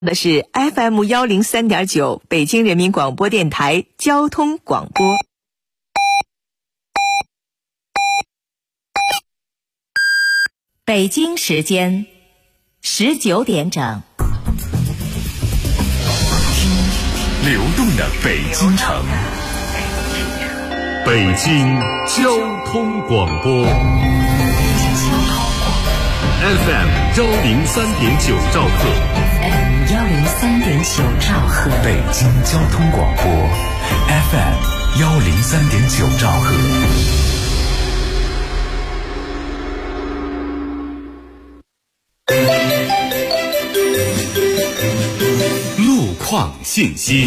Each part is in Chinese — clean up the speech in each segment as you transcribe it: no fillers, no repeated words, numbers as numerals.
的是 FM103.9 北京人民广播电台交通广播。 北京时间19点整。 流动的北京城，北京交通广播 FM103.9 兆赫 103.9 兆赫， 北京交通广播 FM103.9 兆赫。路况信息。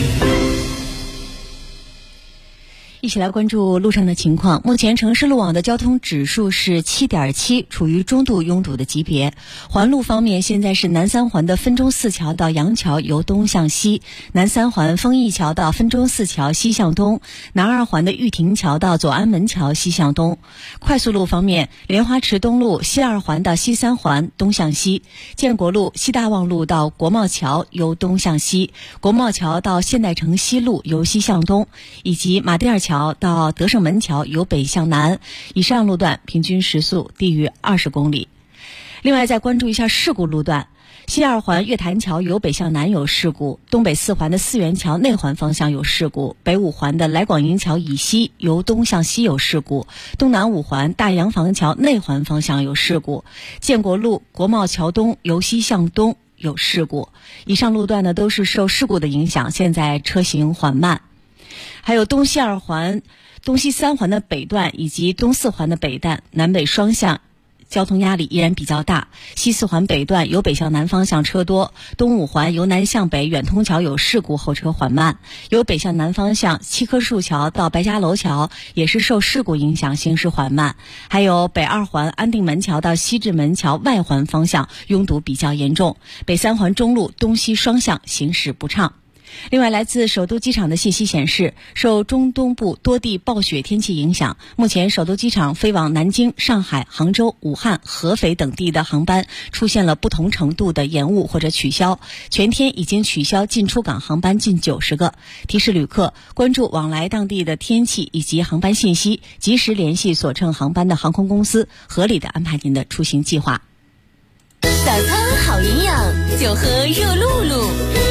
一起来关注路上的情况。目前城市路网的交通指数是 7.7， 处于中度拥堵的级别。环路方面，现在是南三环的分钟寺桥到杨桥由东向西，南三环丰益桥到分钟寺桥西向东，南二环的玉亭桥到左安门桥西向东。快速路方面，莲花池东路西二环到西三环东向西，建国路西大望路到国贸桥由东向西，国贸桥到现代城西路由西向东，以及马甸尔桥到德胜门桥由北向南，以上路段平均时速低于20公里。另外再关注一下事故路段，西二环月坛桥由北向南有事故，东北四环的四元桥内环方向有事故，北五环的来广营桥以西由东向西有事故，东南五环大洋房桥内环方向有事故，建国路国贸桥东由西向东有事故。以上路段呢都是受事故的影响，现在车行缓慢。还有东西二环、东西三环的北段以及东四环的北段南北双向交通压力依然比较大。西四环北段由北向南方向车多，东五环由南向北远通桥有事故，后车缓慢。由北向南方向七棵树桥到白家楼桥也是受事故影响，行驶缓慢。还有北二环安定门桥到西直门桥外环方向拥堵比较严重，北三环中路东西双向行驶不畅。另外，来自首都机场的信息显示，受中东部多地暴雪天气影响，目前首都机场飞往南京、上海、杭州、武汉、合肥等地的航班出现了不同程度的延误或者取消，全天已经取消进出港航班近90个。提示旅客关注往来当地的天气以及航班信息，及时联系所乘航班的航空公司，合理的安排您的出行计划。 早餐好营养，就喝热露露。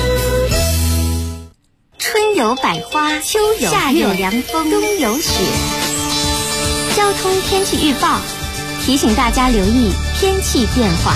春有百花，秋有夏有凉风，冬有雪。交通天气预报提醒大家留意天气变化。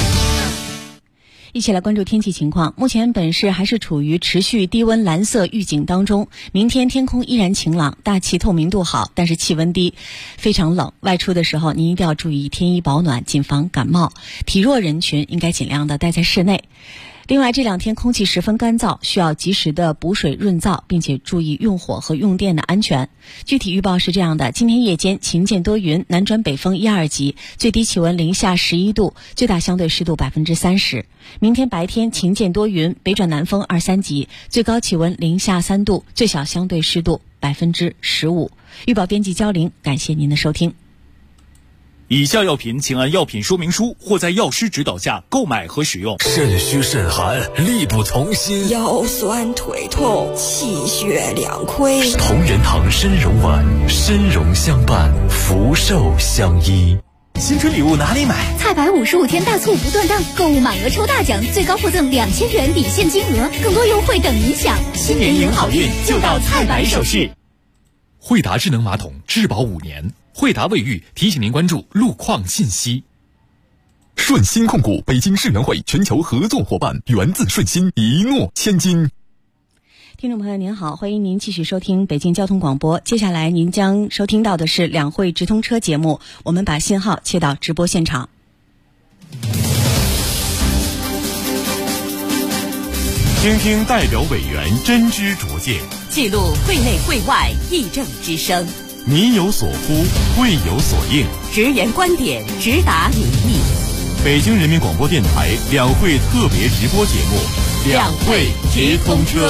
一起来关注天气情况。目前本市还是处于持续低温蓝色预警当中，明天天空依然晴朗，大气透明度好，但是气温低，非常冷。外出的时候您一定要注意添衣保暖，谨防感冒。体弱人群应该尽量的待在室内。另外，这两天空气十分干燥，需要及时的补水润燥，并且注意用火和用电的安全。具体预报是这样的：今天夜间晴间多云，南转北风1、2级，最低气温零下11度，最大相对湿度30%。明天白天晴间多云，北转南风2、3级，最高气温零下3度，最小相对湿度15%。预报编辑焦玲，感谢您的收听。 以下药品请按药品说明书或在药师指导下购买和使用。 肾虚肾寒，力不从心， 腰酸腿痛，气血两亏。 同仁堂参茸丸，参茸相伴，福寿相依。 新春礼物哪里买？ 菜百55天大促不断档，购物满额抽大奖，最高获赠2000元抵现金额，更多优惠等您享。 新年迎好运，就到菜百首饰。 惠达智能马桶质保5年。惠达卫浴提醒您关注路况信息。顺鑫控股北京世园会全球合作伙伴，源自顺鑫，一诺千金。 听众朋友您好，欢迎您继续收听北京交通广播。接下来您将收听到的是两会直通车节目，我们把信号切到直播现场。 听听代表委员真知灼见， 记录会内会外议政之声。 民有所呼，会有所应， 直言观点，直达民意。 北京人民广播电台两会特别直播节目《两会直通车》。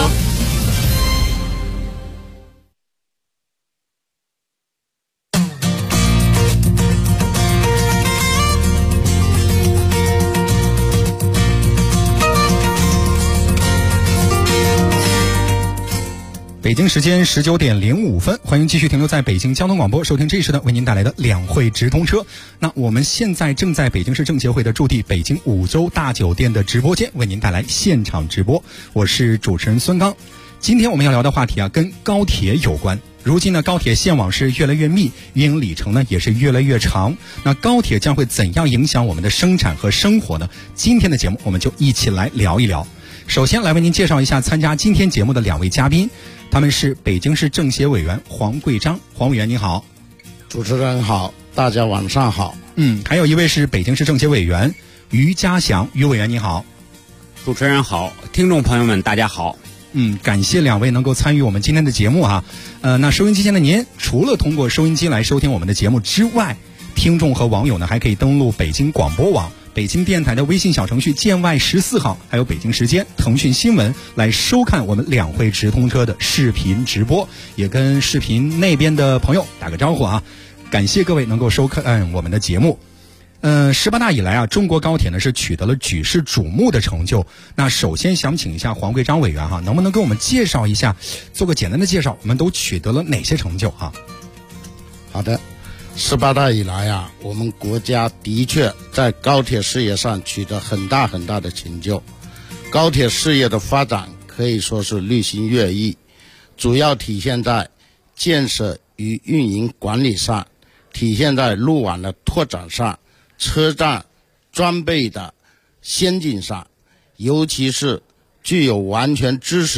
北京时间19:05，欢迎继续停留在北京交通广播，收听这一时段为您带来的两会直通车。那我们现在正在北京市政协会的驻地北京五洲大酒店的直播间为您带来现场直播，我是主持人孙刚。今天我们要聊的话题啊，跟高铁有关。如今呢，高铁线网是越来越密，运营里程呢也是越来越长。那高铁将会怎样影响我们的生产和生活呢？今天的节目我们就一起来聊一聊。首先来为您介绍一下参加今天节目的两位嘉宾，他们是北京市政协委员黄贵章，黄委员你好。 主持人好，大家晚上好。 还有一位是北京市政协委员于家祥，于委员你好。 主持人好，听众朋友们大家好。 感谢两位能够参与我们今天的节目啊。那收音机前的您，除了通过收音机来收听我们的节目之外，听众和网友呢还可以登录北京广播网、北京电台的微信小程序建外14号，还有北京时间、腾讯新闻来收看我们两会直通车的视频直播，也跟视频那边的朋友打个招呼啊。感谢各位能够收看我们的节目。18大以来啊，中国高铁呢是取得了举世瞩目的成就。那首先想请一下黄贵章委员哈，能不能给我们介绍一下，做个简单的介绍，我们都取得了哪些成就啊？ 好的，18大以来啊，我们国家的确在高铁事业上取得很大的成就。高铁事业的发展可以说是日新月异，主要体现在建设与运营管理上，体现在路网的拓展上，车站装备的先进上，尤其是具有完全自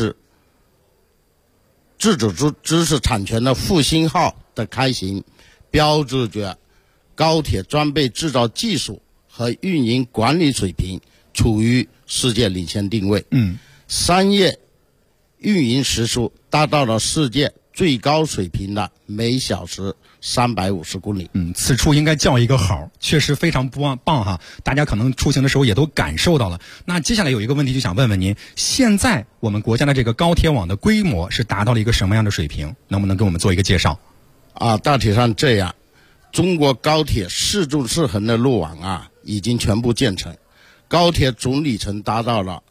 主知识产权的复兴号的开行，标志着高铁装备制造技术和运营管理水平处于世界领先定位。商业运营时速达到了世界最高水平的每小时350公里。 此处应该叫一个好，确实非常棒哈！大家可能出行的时候也都感受到了。那接下来有一个问题就想问问您，现在我们国家的这个高铁网的规模是达到了一个什么样的水平？能不能给我们做一个介绍？ 大体上这样，中国高铁4纵4横的路网啊，已经全部建成，高铁总里程达到了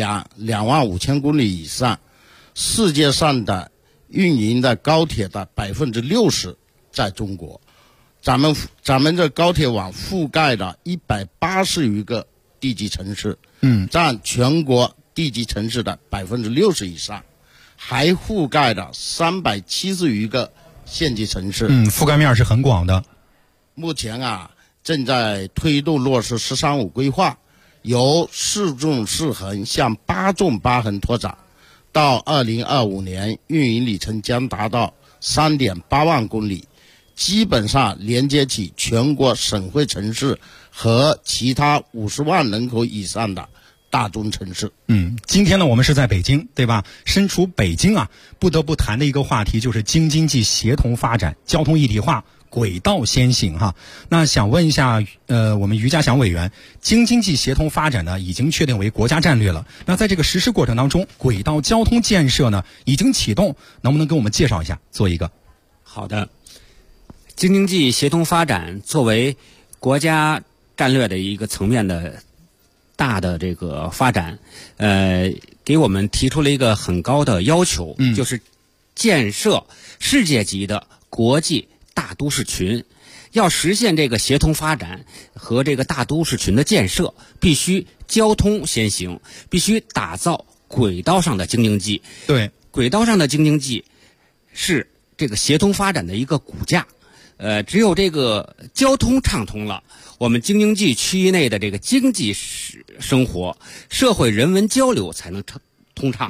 25000公里以上。世界上的运营的高铁的60%在中国，咱们这高铁网覆盖了180余个地级城市，占全国地级城市的60%以上，还覆盖了370余个县级城市， 覆盖面是很广的。 目前啊，正在推动落实“十三五”规划，由4纵4横向8纵8横拓展。到2025年，运营里程将达到3.8万公里，基本上连接起全国省会城市和其他50万人口以上的大中城市。 今天呢，我们是在北京，对吧？身处北京啊，不得不谈的一个话题就是京津冀协同发展、交通一体化、轨道先行哈。那想问一下，我们于家祥委员，京津冀协同发展呢已经确定为国家战略了。那在这个实施过程当中，轨道交通建设呢已经启动，能不能给我们介绍一下，做一个？ 好的，京津冀协同发展作为国家战略的一个层面的大的这个发展，给我们提出了一个很高的要求，就是建设世界级的国际大都市群。要实现这个协同发展和这个大都市群的建设，必须交通先行，必须打造轨道上的京津冀。 对， 轨道上的京津冀是这个协同发展的一个骨架。只有这个交通畅通了，我们京津冀区域内的这个经济生活、社会人文交流才能通畅。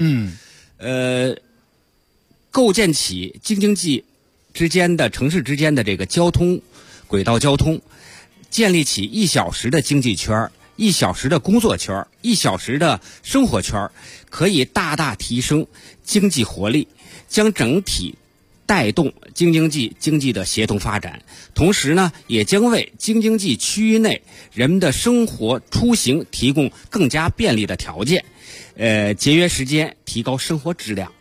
构建起京津冀之间的城市之间的这个交通轨道交通，建立起1小时的经济圈、1小时的工作圈、1小时的生活圈，可以大大提升经济活力，将整体带动京津冀经济的协同发展，同时呢，也将为京津冀区域内人们的生活出行提供更加便利的条件，节约时间，提高生活质量。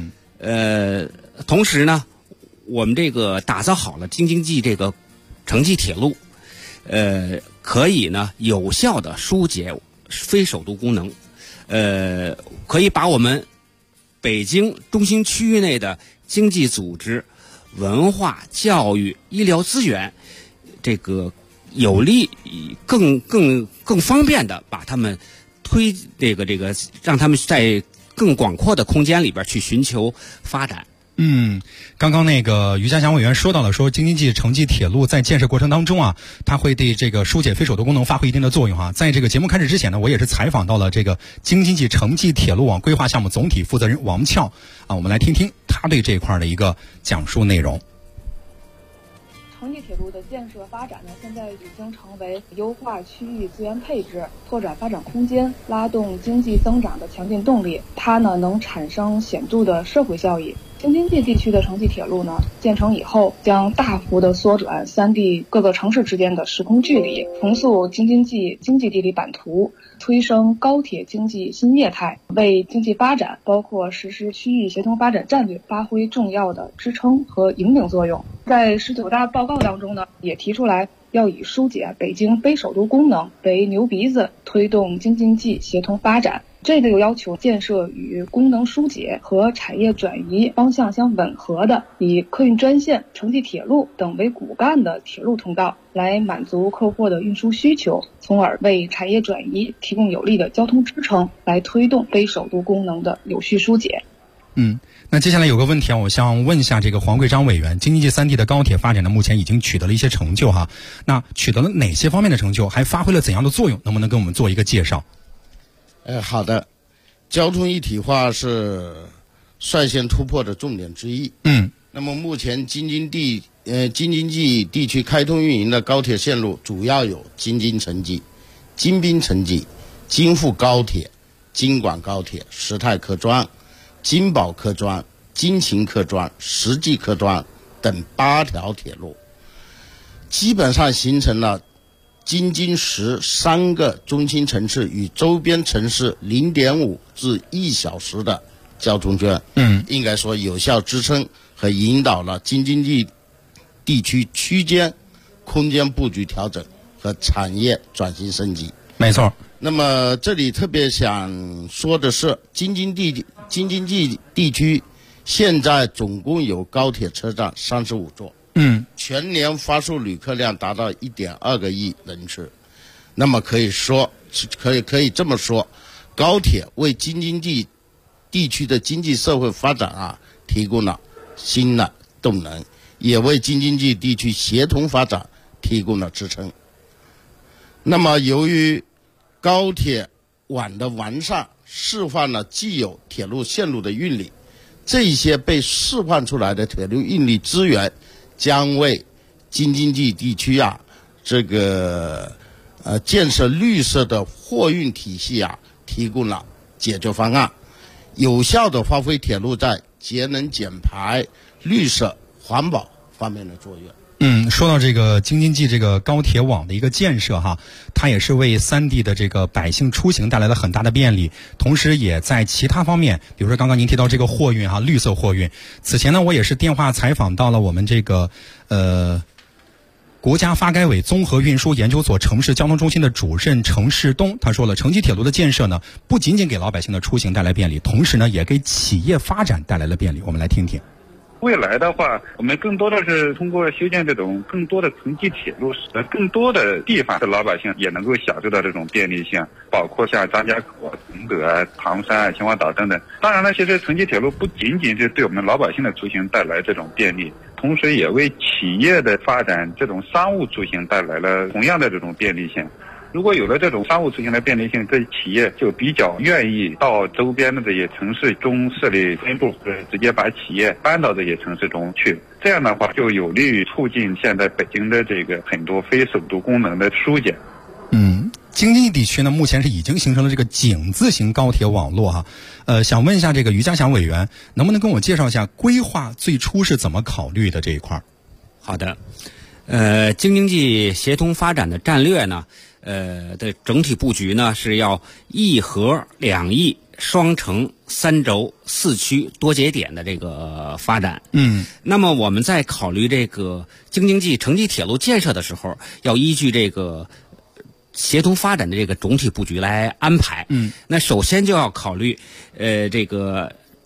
同时呢，我们这个打造好了京津冀这个城际铁路，可以呢有效的疏解非首都功能，可以把我们北京中心区域内的经济组织、文化、教育、医疗资源，这个有利更方便的把他们让他们在更广阔的空间里边去寻求发展。 刚刚那个于家祥委员说到了，说京津冀城际铁路在建设过程当中啊，它会对这个疏解非首都功能发挥一定的作用哈。在这个节目开始之前呢，我也是采访到了这个京津冀城际铁路网规划项目总体负责人王俏啊，我们来听听他对这一块的一个讲述内容。 城际铁路的建设发展呢，现在已经成为优化区域资源配置、拓展发展空间、拉动经济增长的强劲动力。它呢能产生显著的社会效益。京津冀地区的城际铁路呢，建成以后将大幅的缩短三地各个城市之间的时空距离，重塑京津冀经济地理版图，推升高铁经济新业态，为经济发展包括实施区域协同发展战略发挥重要的支撑和引领作用。在19大报告当中呢，也提出来要以疏解北京非首都功能为牛鼻子，推动京津冀协同发展。这个要求建设与功能疏解和产业转移方向相吻合的，以客运专线、城际铁路等为骨干的铁路通道，来满足客货的运输需求，从而为产业转移提供有力的交通支撑，来推动非首都功能的有序疏解。 那接下来有个问题啊，我想问一下这个黄桂章委员，京津冀三地的高铁发展呢，目前已经取得了一些成就哈，那取得了哪些方面的成就，还发挥了怎样的作用？能不能跟我们做一个介绍？ 好的，交通一体化是率先突破的重点之一。那么目前京津冀地区开通运营的高铁线路主要有京津城际、京滨城际、京沪高铁、京广高铁、时泰客专、京宝客专、京秦客专、实际客专等8条铁路，基本上形成了京津实3个中心城市与周边城市0.5至1小时的交通圈。应该说有效支撑和引导了京津冀地区区间空间布局调整和产业转型升级。 没错。 那么这里特别想说的是，京津冀地区现在总共有高铁车站35座。全年发送旅客量达到1.2个亿人次。那么可以这么说，高铁为京津冀地区的经济社会发展提供了新的动能，也为京津冀地区协同发展提供了支撑。那么由于高铁网的完善，释放了既有铁路线路的运力，这些被释放出来的铁路运力资源将为京津冀地区建设绿色的货运体系提供了解决方案，有效地发挥铁路在节能减排、绿色环保方面的作用。 说到这个京津冀这个高铁网的一个建设哈，它也是为三地的这个百姓出行带来了很大的便利，同时也在其他方面，比如说刚刚您提到这个货运绿色货运。此前呢，我也是电话采访到了我们这个国家发改委综合运输研究所城市交通中心的主任程世东，他说了，城际铁路的建设呢，不仅仅给老百姓的出行带来便利，同时呢，也给企业发展带来了便利。我们来听听。 未来的话，我们更多的是通过修建这种更多的城际铁路，使得更多的地方的老百姓也能够享受到这种便利性，包括像张家口、承德、唐山、秦皇岛等等。当然了，其实城际铁路不仅仅是对我们老百姓的出行带来这种便利，同时也为企业的发展这种商务出行带来了同样的这种便利性。如果有了这种商务出行的便利性，这企业就比较愿意到周边的这些城市中设立分部，直接把企业搬到这些城市中去。这样的话，就有利于促进现在北京的这个很多非首都功能的疏解。 京津冀地区呢，目前是已经形成了这个井字型高铁网络哈。想问一下这个于家祥委员，能不能跟我介绍一下规划最初是怎么考虑的这一块？ 好的，京津冀协同发展的战略呢，的整体布局呢是要1核2翼双城3轴4区多节点的这个发展。那么我们在考虑这个京津冀城际铁路建设的时候，要依据这个协同发展的这个总体布局来安排。那首先就要考虑这个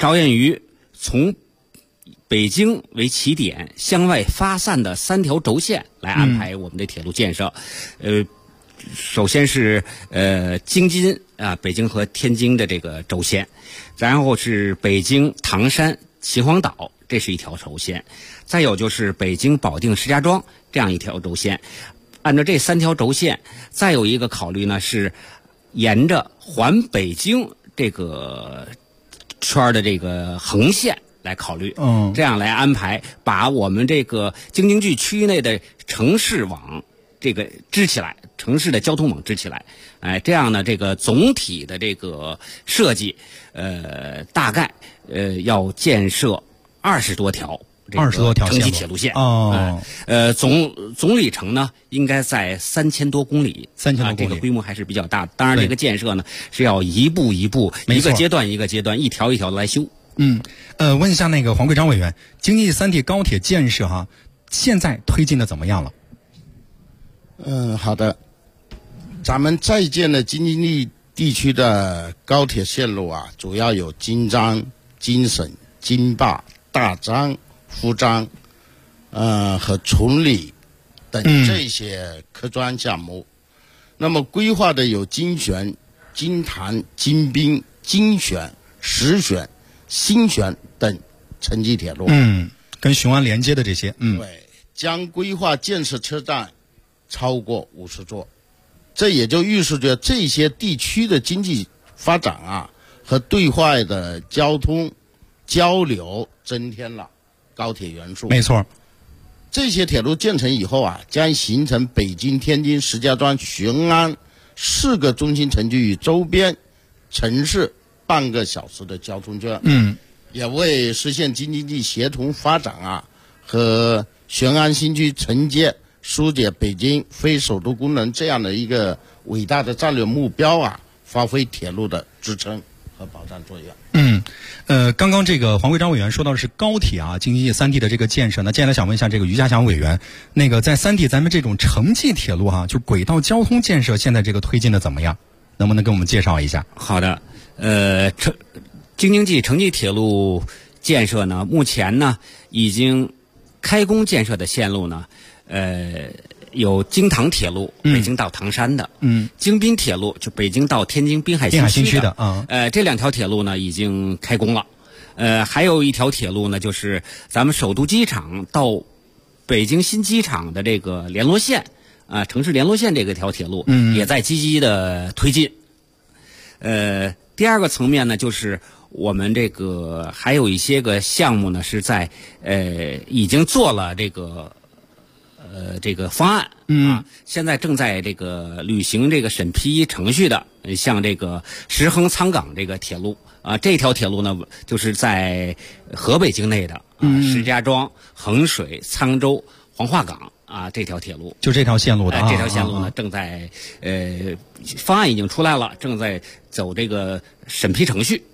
着眼于从北京为起点向外发散的3条轴线来安排我们的铁路建设。首先是京津啊，北京和天津的这个轴线，然后是北京唐山秦皇岛，这是一条轴线，再有就是北京保定石家庄这样一条轴线。按照这3条轴线，再有一个考虑呢是沿着环北京这个圈的这个横线来考虑，这样来安排，把我们这个京津冀区域内的城市网这个支起来，城市的交通网支起来，这样呢，这个总体的这个设计，大概要建设20多条城际铁路线总里程呢应该在3000多公里，这个规模还是比较大的。当然，这个建设呢是要一步一步，一个阶段一个阶段，一条一条的来修。 问一下那个黄贵章委员，京津冀3地高铁建设哈，现在推进的怎么样了？ 好的。咱们在建的京津冀地区的高铁线路啊，主要有京张、京沈、京坝、大张、福张，和崇礼等这些科专项目。那么规划的有京璇、京谭、京滨、京选、石选、新选等城际铁路。 跟雄安连接的这些。 对，将规划建设车站超过50座。这也就预示着这些地区的经济发展啊和对外的交通交流增添了高铁元素。 没错， 这些铁路建成以后啊，将形成北京、天津、石家庄、雄安4个中心城区与周边城市半个小时的交通圈。也为实现京津冀协同发展啊和雄安新区承接疏解北京非首都功能这样的一个伟大的战略目标啊，发挥铁路的支撑和保障作用。 刚刚这个黄贵章委员说到的是高铁啊，京津冀3地的这个建设呢，接下来想问一下这个于家祥委员，那个在3地咱们这种城际铁路就轨道交通建设现在这个推进的怎么样？能不能给我们介绍一下？ 好的，京津冀城际铁路建设呢，目前呢已经开工建设的线路呢。有京唐铁路，北京到唐山的，京滨铁路就北京到天津滨海新区的，这2条铁路呢已经开工了，还有一条铁路呢，就是咱们首都机场到北京新机场的这个联络线，城市联络线这个条铁路，也在积极的推进。第二个层面呢，就是我们这个还有一些个项目呢是在已经做了这个方案现在正在这个履行这个审批程序的，像这个石衡苍岗这个铁路这条铁路呢就是在河北境内的石家庄、衡水、沧州、黄化岗这条铁路， 就这条线路的这条线路呢正在方案已经出来了，正在走这个审批程序。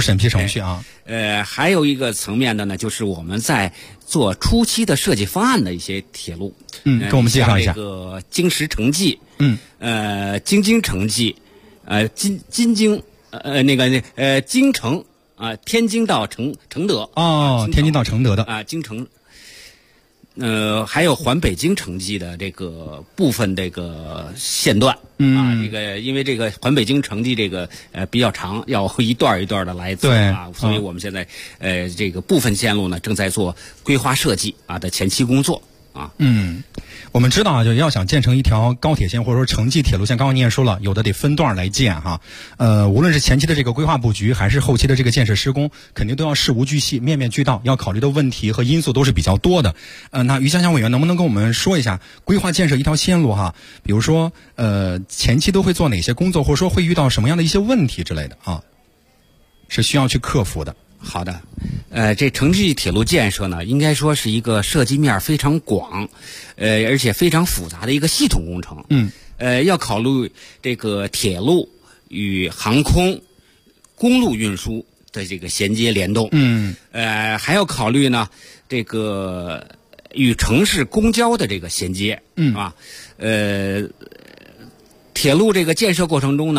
还有一个层面的呢，就是我们在做初期的设计方案的一些铁路， 给我们介绍一下。 这个京石城际，京津城际，京城天津到承德天津到承德的京城。还有环北京城际的这个部分这个线段这个因为这个环北京城际这个比较长，要一段一段的来做所以我们现在这个部分线路呢正在做规划设计的前期工作我们知道就要想建成一条高铁线或者说城际铁路线，刚刚您也说了，有的得分段来建无论是前期的这个规划布局，还是后期的这个建设施工，肯定都要事无巨细、面面俱到，要考虑的问题和因素都是比较多的。那于家祥委员能不能跟我们说一下，规划建设一条线路比如说前期都会做哪些工作，或者说会遇到什么样的一些问题之类的是需要去克服的。 好的，这城际铁路建设呢，应该说是一个涉及面非常广，而且非常复杂的一个系统工程。要考虑这个铁路与航空、公路运输的这个衔接联动。还要考虑呢这个与城市公交的这个衔接。铁路这个建设过程中呢，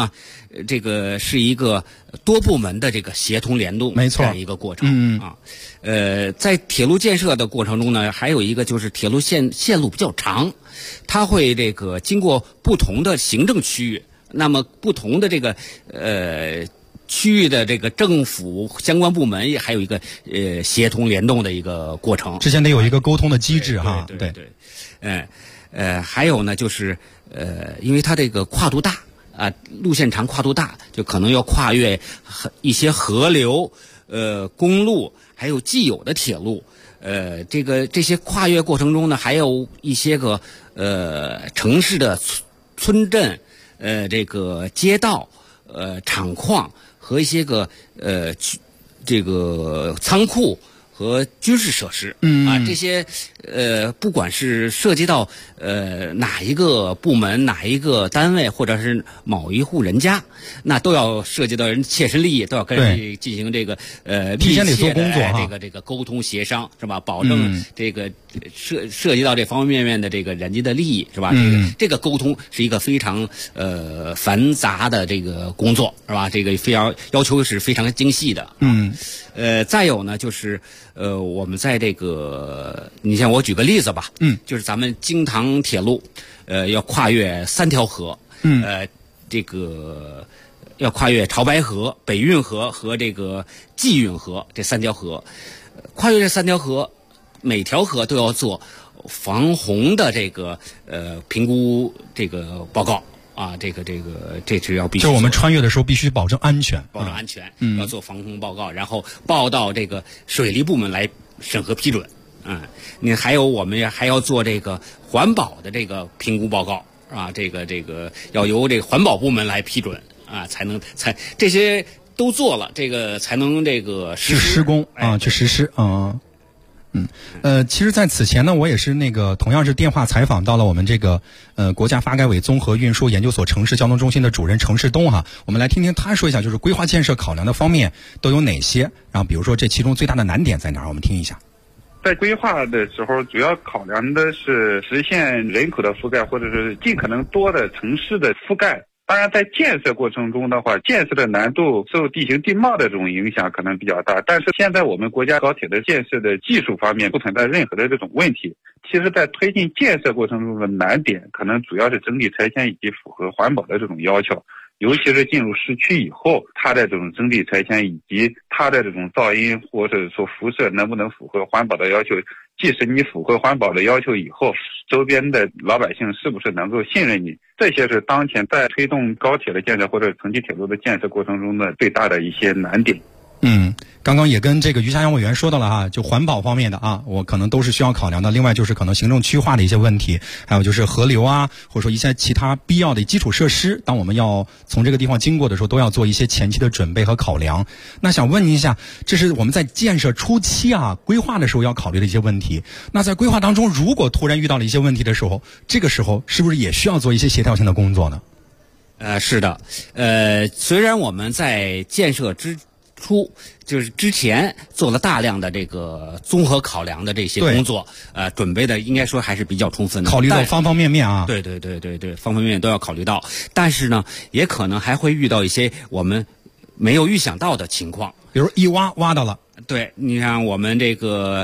这个是一个多部门的这个协同联动， 没错， 这样一个过程啊。在铁路建设的过程中呢，还有一个就是铁路线路比较长，它会这个经过不同的行政区域，那么不同的这个区域的这个政府相关部门也还有一个协同联动的一个过程， 之前得有一个沟通的机制哈。 对，还有呢就是因为它这个跨度大啊，路线长跨度大，就可能要跨越一些河流、公路，还有既有的铁路。这些跨越过程中呢，还有一些个城市的村镇、这个街道、厂矿。和一些个这个仓库和军事设施，这些不管是涉及到哪一个部门、哪一个单位，或者是某一户人家，那都要涉及到人切身利益，都要跟人进行这个提前得做工作这个沟通协商，是吧？保证这个涉及到这方方面面的这个人家的利益，是吧？这个沟通是一个非常繁杂的这个工作，是吧？这个非常要求是非常精细的。再有呢就是我们在这个，你像我举个例子吧，就是咱们京唐铁路，要跨越3条河，这个要跨越潮白河、北运河和这个济运河这3条河，跨越这3条河，每条河都要做防洪的这个评估这个报告。这是要必须， 就是我们穿越的时候必须保证安全， 要做防洪报告，然后报到这个水利部门来审核批准。你还有我们还要做这个环保的这个评估报告啊，这个要由这个环保部门来批准啊，才这些都做了，这个才能这个施工啊，去实施啊。其实在此前呢，我也是同样是电话采访到了我们这个国家发改委综合运输研究所城市交通中心的主任程世东哈，我们来听听他说一下，就是规划建设考量的方面都有哪些，然后比如说这其中最大的难点在哪儿，我们听一下。 在规划的时候，主要考量的是实现人口的覆盖，或者是尽可能多的城市的覆盖。当然，在建设过程中的话，建设的难度受地形地貌的这种影响可能比较大。但是现在我们国家高铁的建设的技术方面不存在任何的这种问题。其实，在推进建设过程中的难点，可能主要是整体拆迁以及符合环保的这种要求。尤其是进入市区以后，它的这种征地拆迁以及它的这种噪音或者说辐射能不能符合环保的要求，即使你符合环保的要求以后，周边的老百姓是不是能够信任你，这些是当前在推动高铁的建设或者城际铁路的建设过程中的最大的一些难点。 刚刚也跟这个于霞阳委员说到了哈，就环保方面的啊，我可能都是需要考量的。另外就是可能行政区划的一些问题，还有就是河流啊，或者说一些其他必要的基础设施，当我们要从这个地方经过的时候，都要做一些前期的准备和考量。那想问您一下，这是我们在建设初期啊规划的时候要考虑的一些问题。那在规划当中，如果突然遇到了一些问题的时候，这个时候是不是也需要做一些协调性的工作呢？ 是的，虽然我们在建设就是之前做了大量的这个综合考量的这些工作，准备的应该说还是比较充分的， 考虑到方方面面啊。 对，方方面面都要考虑到。但是呢，也可能还会遇到一些我们没有预想到的情况， 比如一挖到了。 对，你看我们这个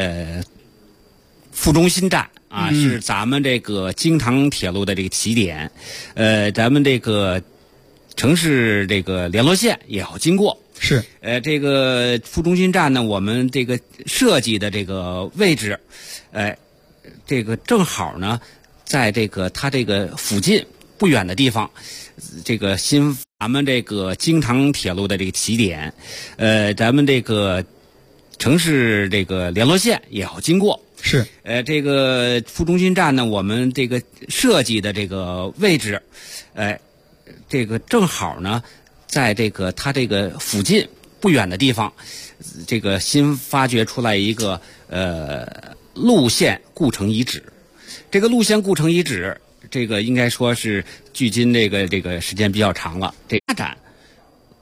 副中心站啊，是咱们这个京唐铁路的这个起点，咱们这个城市这个联络线也要经过。 是， 这个副中心站呢，我们这个设计的这个位置，这个正好呢，在这个它这个附近不远的地方，这个咱们这个京唐铁路的这个起点，咱们这个城市这个联络线也要经过。 是， 这个副中心站呢，我们这个设计的这个位置，这个正好呢，在这个它这个附近不远的地方，这个新发掘出来一个路线故城遗址。这个路线故城遗址，这个应该说是距今这个时间比较长了。这发展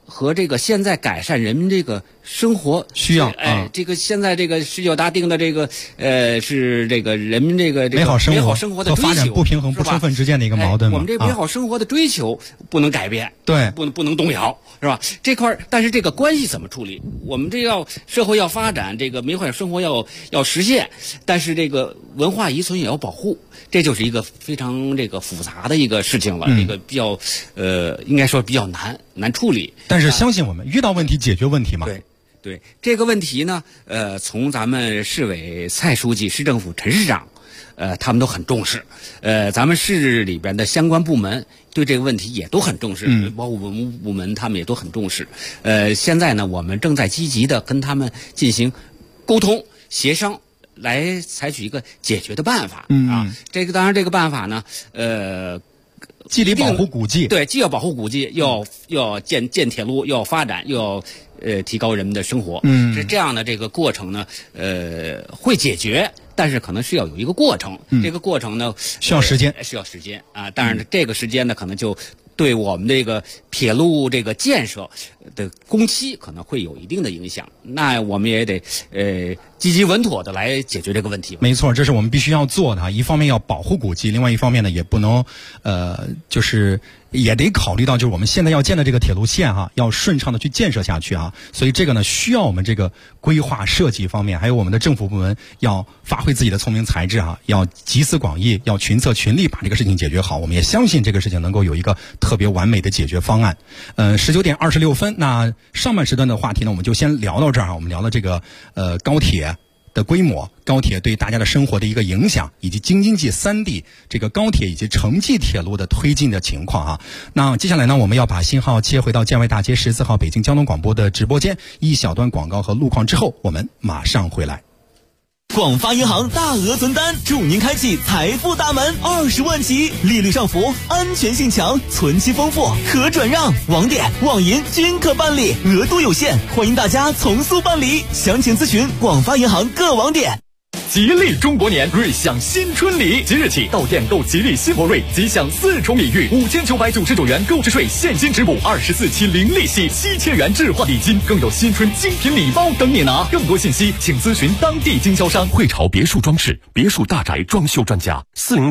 和这个现在改善人们这个生活需要， 这个现在这个19大定的这个是这个人们这个美好生活的追求和发展不平衡不充分之间的一个矛盾嘛。 我们这美好生活的追求不能改变， 对， 不能动摇，是吧？这块但是这个关系怎么处理？我们这社会要发展，这个美好生活要实现，但是这个文化遗存也要保护，这就是一个非常这个复杂的一个事情了，这个比较应该说比较难处理。 但是相信我们，遇到问题解决问题嘛。 对这个问题呢，从咱们市委蔡书记、市政府陈市长，他们都很重视。咱们市里边的相关部门对这个问题也都很重视，包括文物部门他们也都很重视。现在呢，我们正在积极的跟他们进行沟通协商，来采取一个解决的办法。这个当然这个办法呢， 既得保护古迹， 对，既要保护古迹，要建铁路，要发展，又要提高人们的生活。是这样的，这个过程呢，会解决，但是可能是要有一个过程。这个过程呢， 需要时间， 啊。当然，这个时间呢，可能就对我们这个铁路这个建设的工期可能会有一定的影响。那我们也得积极稳妥的来解决这个问题。 没错，这是我们必须要做的。一方面要保护古迹，另外一方面呢，也不能就是也得考虑到，就是我们现在要建的这个铁路线要顺畅的去建设下去所以这个呢，需要我们这个规划设计方面，还有我们的政府部门要发挥自己的聪明才智要集思广益，要群策群力把这个事情解决好。我们也相信这个事情能够有一个特别完美的解决方案。19点26分，那上半时段的话题呢，我们就先聊到这儿我们聊了这个高铁的规模，高铁对大家的生活的一个影响，以及京津冀3地这个高铁以及城际铁路的推进的情况那接下来呢，我们要把信号切回到建外大街14号北京交通广播的直播间，一小段广告和路况之后，我们马上回来。 广发银行大额存单，祝您开启财富大门，20万起，利率上浮，安全性强，存期丰富，可转让，网点、网银均可办理，额度有限，欢迎大家从速办理，详情咨询广发银行各网点。 吉利中国年，瑞享新春礼，即日起到店购吉利新博瑞，即享4重礼遇，5999元购置税现金直补，24期零利息，7000元置换礼金，更有新春精品礼包等你拿。更多信息请咨询当地经销商。 汇潮别墅装饰，别墅大宅装修专家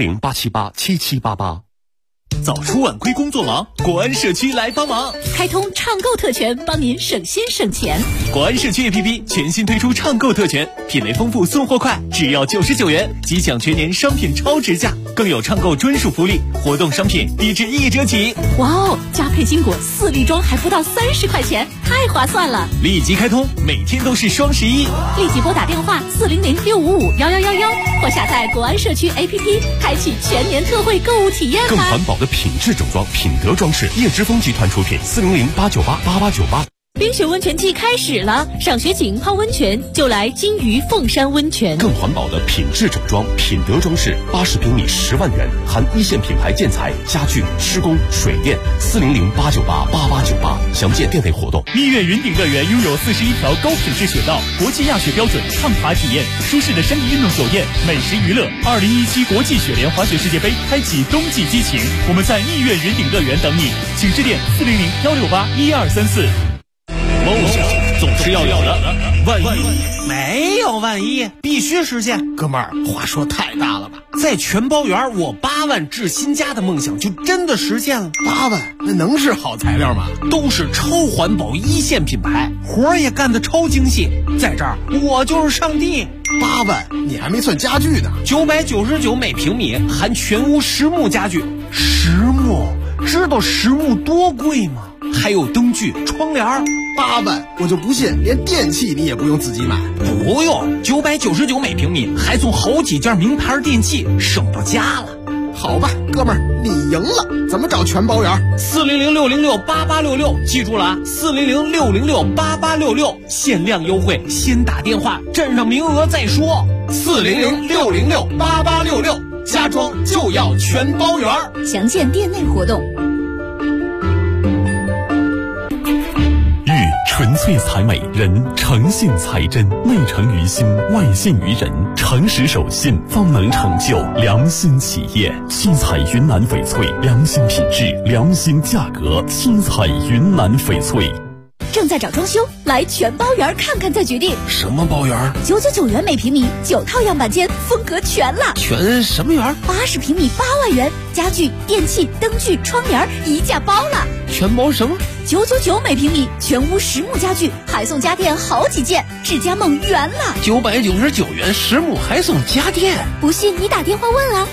，400-878-7788。 早出晚归工作忙，国安社区来帮忙， 开通畅购特权，帮您省心省钱。 国安社区 APP 全新推出畅购特权，品类丰富，送货快，只要99元即享全年商品超值价，更有畅购专属福利，活动商品低至1折起。 哇哦，加配金果4粒装还不到30块钱，太划算了！ 立即开通，每天都是双11， 立即拨打电话400-655-1111或下载国安社区 APP， 开启全年特惠购物体验吧。 更环保的品质整装，品德装饰，叶之峰集团出品，400-898-8898。 冰雪温泉季开始了，赏雪景泡温泉就来金鱼凤山温泉。 更环保的品质整装，品德装饰，80平米10万元，含1线品牌建材、家具、施工、水电，400-898-8898。详见店内活动。 蜜月云顶乐园拥有41条高品质雪道，国际亚雪标准抗滑体验，舒适的山地运动酒店，美食娱乐。2017国际雪联滑雪世界杯开启冬季激情，我们在蜜月云顶乐园等你，请致电400-168-1234。梦想总是要有的，万一没有万一，必须实现。哥们儿，话说太大了吧？在全包园，我8万置新家的梦想就真的实现了。 8万，那能是好材料吗？ 都是超环保1线品牌，活儿也干得超精细。在这儿，我就是上帝。 8万，你还没算家具呢。 999每平米，含全屋实木家具。实木，知道实木多贵吗？还有灯具、窗帘。 8万，我就不信连电器你也不用自己买。 不用，999每平米，还送好几件名牌电器，省到家了。 好吧，哥们儿，你赢了。怎么找全包圆 ？400-606-8866，记住了啊，400-606-8866，限量优惠，先打电话，占上名额再说。 400-606-8866，家装就要全包圆。 详见店内活动。 纯粹才美，人诚信才真，内诚于心，外信于人，诚实守信，方能成就良心企业。七彩云南翡翠，良心品质，良心价格，七彩云南翡翠。 正在找装修，来全包园看看再决定。 什么包园 ？999元每平米，9套样板间，风格全了。 全什么园 ？80平米8万元，家具、电器、灯具、窗帘一价包了。 全包什么 ？999每平米，全屋实木家具，还送家电好几件，智家梦圆了。 999元实木还送家电， 不信你打电话问啊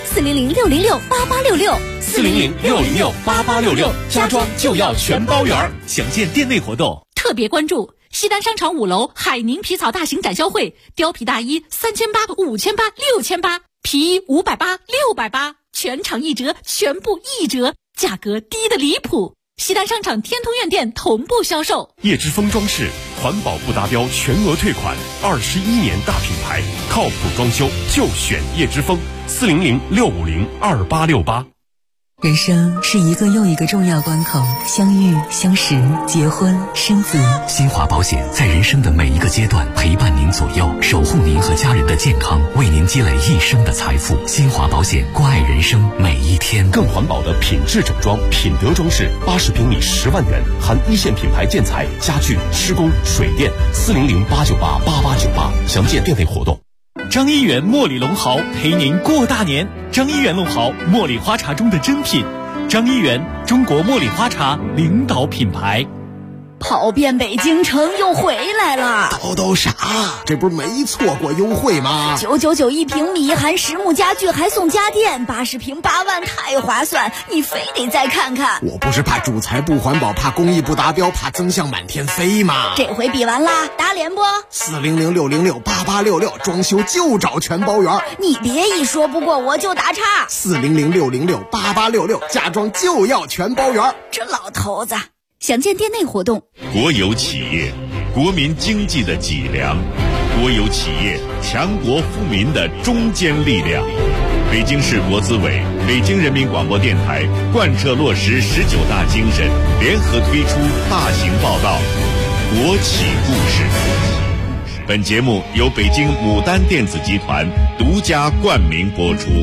，400-606-8866，400-606-8866， 家装就要全包圆。详见店内活动。 特别关注西单商场5楼海宁皮草大型展销会，貂皮大衣3800、5800、6800，皮衣580、680，全场1折，全部1折，价格低得离谱。西单商场天通苑店同步销售。 叶之峰装饰环保不达标全额退款，21年大品牌，靠谱装修就选叶之峰，400-650-2868。 人生是一个又一个重要关口，相遇、相识、结婚、生子。 新华保险在人生的每一个阶段陪伴您左右，守护您和家人的健康，为您积累一生的财富。新华保险，关爱人生每一天。 更环保的品质整装，品德装饰，80平米10万元，含一线品牌建材、家具、施工、水电，400-898-8898，详见店内活动。 张一元茉莉龙豪陪您过大年。张一元龙豪，茉莉花茶中的珍品。张一元，中国茉莉花茶领导品牌。 跑遍北京城又回来了， 叨啥？这不是没错过优惠吗 ？999一平米，含实木家具还送家电，80平8万，太划算！你非得再看看。 我不是怕主材不环保，怕工艺不达标，怕增项满天飞吗？ 这回比完啦，打脸不 ？400-606-8866，装修就找全包园。 你别一说不过我就打岔。 400-606-8866，家装就要全包园。 这老头子。详见店内活动。 国有企业，国民经济的脊梁；国有企业，强国富民的中坚力量。北京市国资委、北京人民广播电台贯彻落实19大精神，联合推出大型报道《国企故事》。本节目由北京牡丹电子集团独家冠名播出。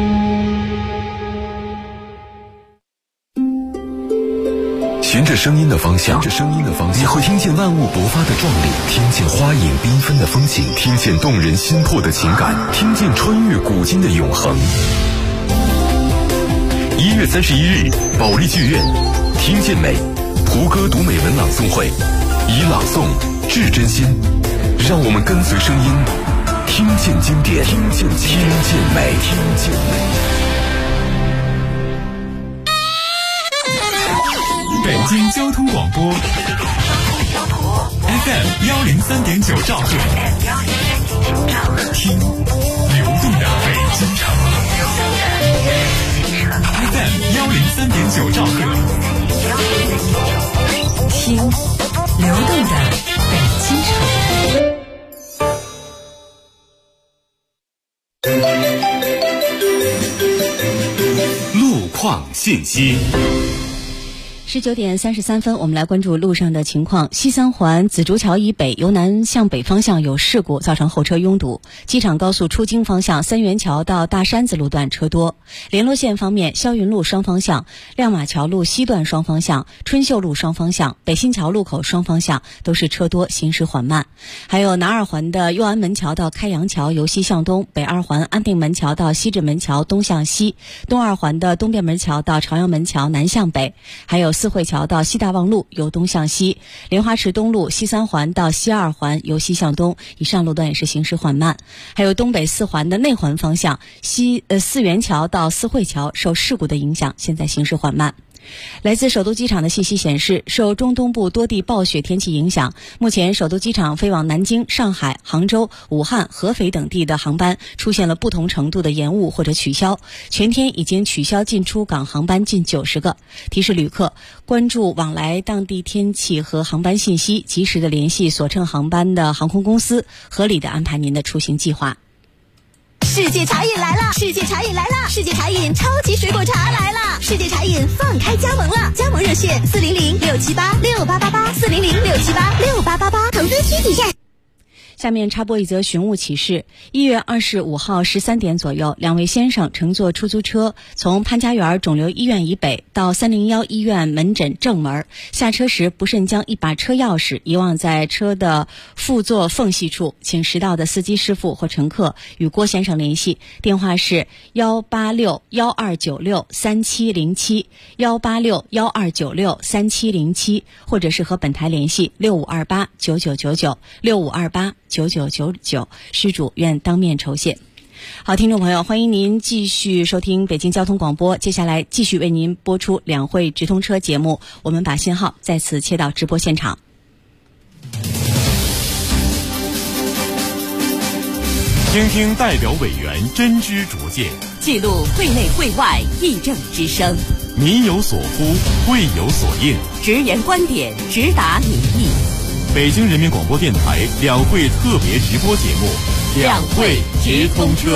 循着声音的方向，你会听见万物勃发的壮丽，听见花影缤纷的风景，听见动人心魄的情感，听见穿越古今的永恒。1月31日，保利剧院，听见美，胡歌读美文朗诵会，以朗诵致真心，让我们跟随声音，听见经典，听见美，听见美。北京交通广播 FM 103.9兆赫，听流动的北京城。FM 103.9兆赫， 听流动的北京城。 路况信息。 19点33分，我们来关注路上的情况。西三环紫竹桥以北由南向北方向有事故，造成后车拥堵。机场高速出京方向三元桥到大山子路段车多。联络线方面，霄云路双方向、亮马桥路西段双方向、春秀路双方向、北新桥路口双方向都是车多，行驶缓慢。还有南二环的右安门桥到开阳桥由西向东，北二环安定门桥到西直门桥东向西，东二环的东便门桥到朝阳门桥南向北，还有四惠桥到西大望路由东向西，莲花池东路西三环到西二环由西向东，以上路段也是行驶缓慢。还有东北四环的内环方向四元桥到四惠桥受事故的影响，现在行驶缓慢。来自首都机场的信息显示，受中东部多地暴雪天气影响，目前首都机场飞往南京、上海、杭州、武汉、合肥等地的航班出现了不同程度的延误或者取消，全天已经取消进出港航班近90个。提示旅客关注往来当地天气和航班信息，及时的联系所乘航班的航空公司，合理的安排您的出行计划。 世界茶饮来了！世界茶饮来了！世界茶饮超级水果茶来了！世界茶饮放开加盟了，加盟热线400-678-6888，400-678-6888，投资需体验。 下面插播一则寻物启事：1月25号13点左右，2位先生乘坐出租车从潘家园肿瘤医院以北到301医院门诊正门，下车时不慎将一把车钥匙遗忘在车的副座缝隙处，请识到的司机师傅或乘客与郭先生联系，电话是186-1296-3707 186-1296-3707，或者是和本台联系6528-9999 6528-9999，失主愿当面酬谢。好，听众朋友，欢迎您继续收听北京交通广播，接下来继续为您播出两会直通车节目，我们把信号再次切到直播现场。 听听代表委员真知灼见， 记录会内会外议政之声， 民有所呼，会有所应， 直言观点，直达民意。 北京人民广播电台两会特别直播节目《 两会直通车》。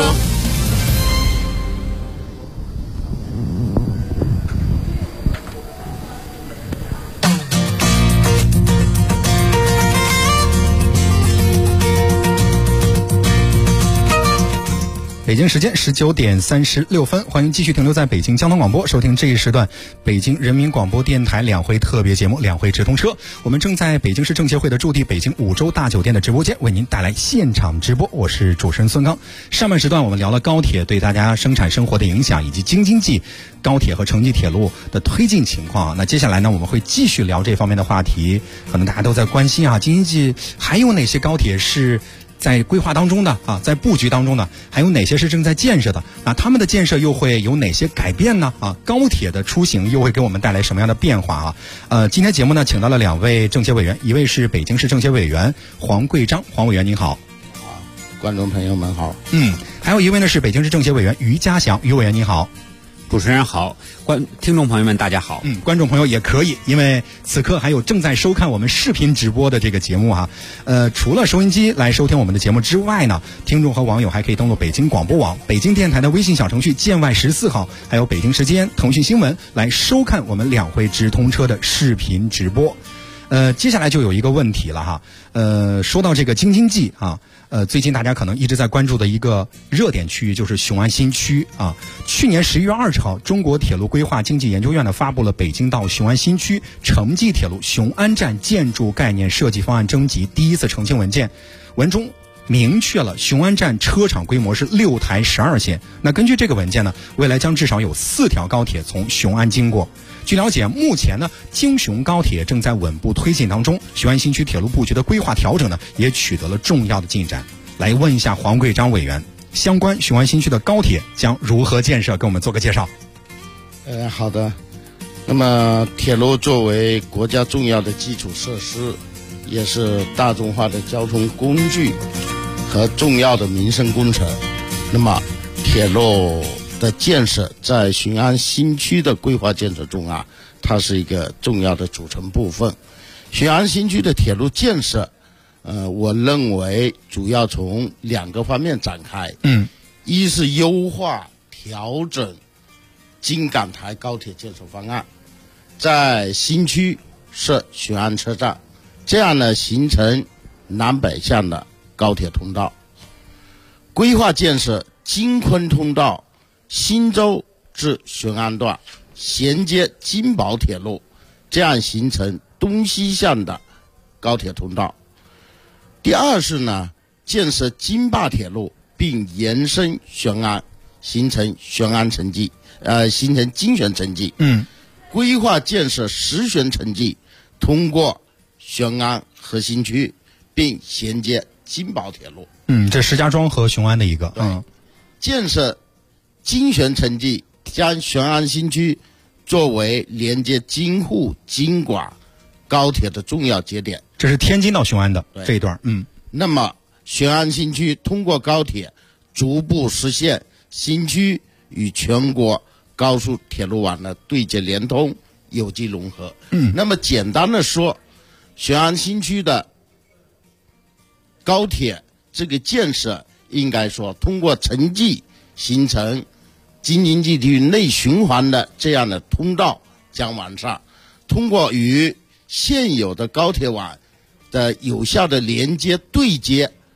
北京时间19点36分，欢迎继续停留在北京交通广播，收听这一时段北京人民广播电台两会特别节目《两会直通车》。我们正在北京市政协会的驻地北京5洲大酒店的直播间为您带来现场直播，我是主持人孙刚。上半时段我们聊了高铁对大家生产生活的影响，以及京津冀高铁和城际铁路的推进情况。那接下来呢，我们会继续聊这方面的话题。可能大家都在关心京津冀还有哪些高铁是在规划当中的在布局当中的，还有哪些是正在建设的？那他们的建设又会有哪些改变呢？高铁的出行又会给我们带来什么样的变化今天节目呢，请到了两位政协委员，一位是北京市政协委员黄贵章，黄委员您好。 观众朋友们好。 还有一位呢是北京市政协委员于家祥，于委员您好。 主持人好，听众朋友们大家好。 观众朋友也可以，因为此刻还有正在收看我们视频直播的这个节目除了收音机来收听我们的节目之外呢，听众和网友还可以登录北京广播网、北京电台的微信小程序建外14号，还有北京时间、腾讯新闻来收看我们两会直通车的视频直播。接下来就有一个问题了说到这个京津冀最近大家可能一直在关注的一个热点区域就是雄安新区去年11月20号，中国铁路规划经济研究院呢发布了北京到雄安新区城际铁路雄安站建筑概念设计方案征集第一次澄清文件，文中明确了雄安站车厂规模是6台12线。那根据这个文件呢，未来将至少有4条高铁从雄安经过。据了解，目前呢，京雄高铁正在稳步推进当中，雄安新区铁路布局的规划调整呢，也取得了重要的进展。来问一下黄贵章委员，相关雄安新区的高铁将如何建设？给我们做个介绍。 好的。那么，铁路作为国家重要的基础设施，也是大众化的交通工具和重要的民生工程。那么，铁路的建设在雄安新区的规划建设中它是一个重要的组成部分。雄安新区的铁路建设我认为主要从2个方面展开。一是优化调整京港台高铁建设方案，在新区设雄安车站，这样呢形成南北向的高铁通道，规划建设京昆通道新州至雄安段，衔接京宝铁路，这样形成东西向的高铁通道。第二是呢，建设京霸铁路并延伸雄安，形成雄安城际，形成京旋城际。规划建设10旋城际，通过雄安核心区，并衔接京宝铁路。 这石家庄和雄安的一个。 建设京旋城际，将雄安新区作为连接京沪、京广高铁的重要节点。 这是天津到雄安的这一段。 那么雄安新区通过高铁逐步实现新区与全国高速铁路网的对接连通、有机融合。那么简单的说，雄安新区的高铁这个建设，应该说通过城际形成京津冀地域内循环的这样的通道将完善，通过与现有的高铁网的有效的连接对接，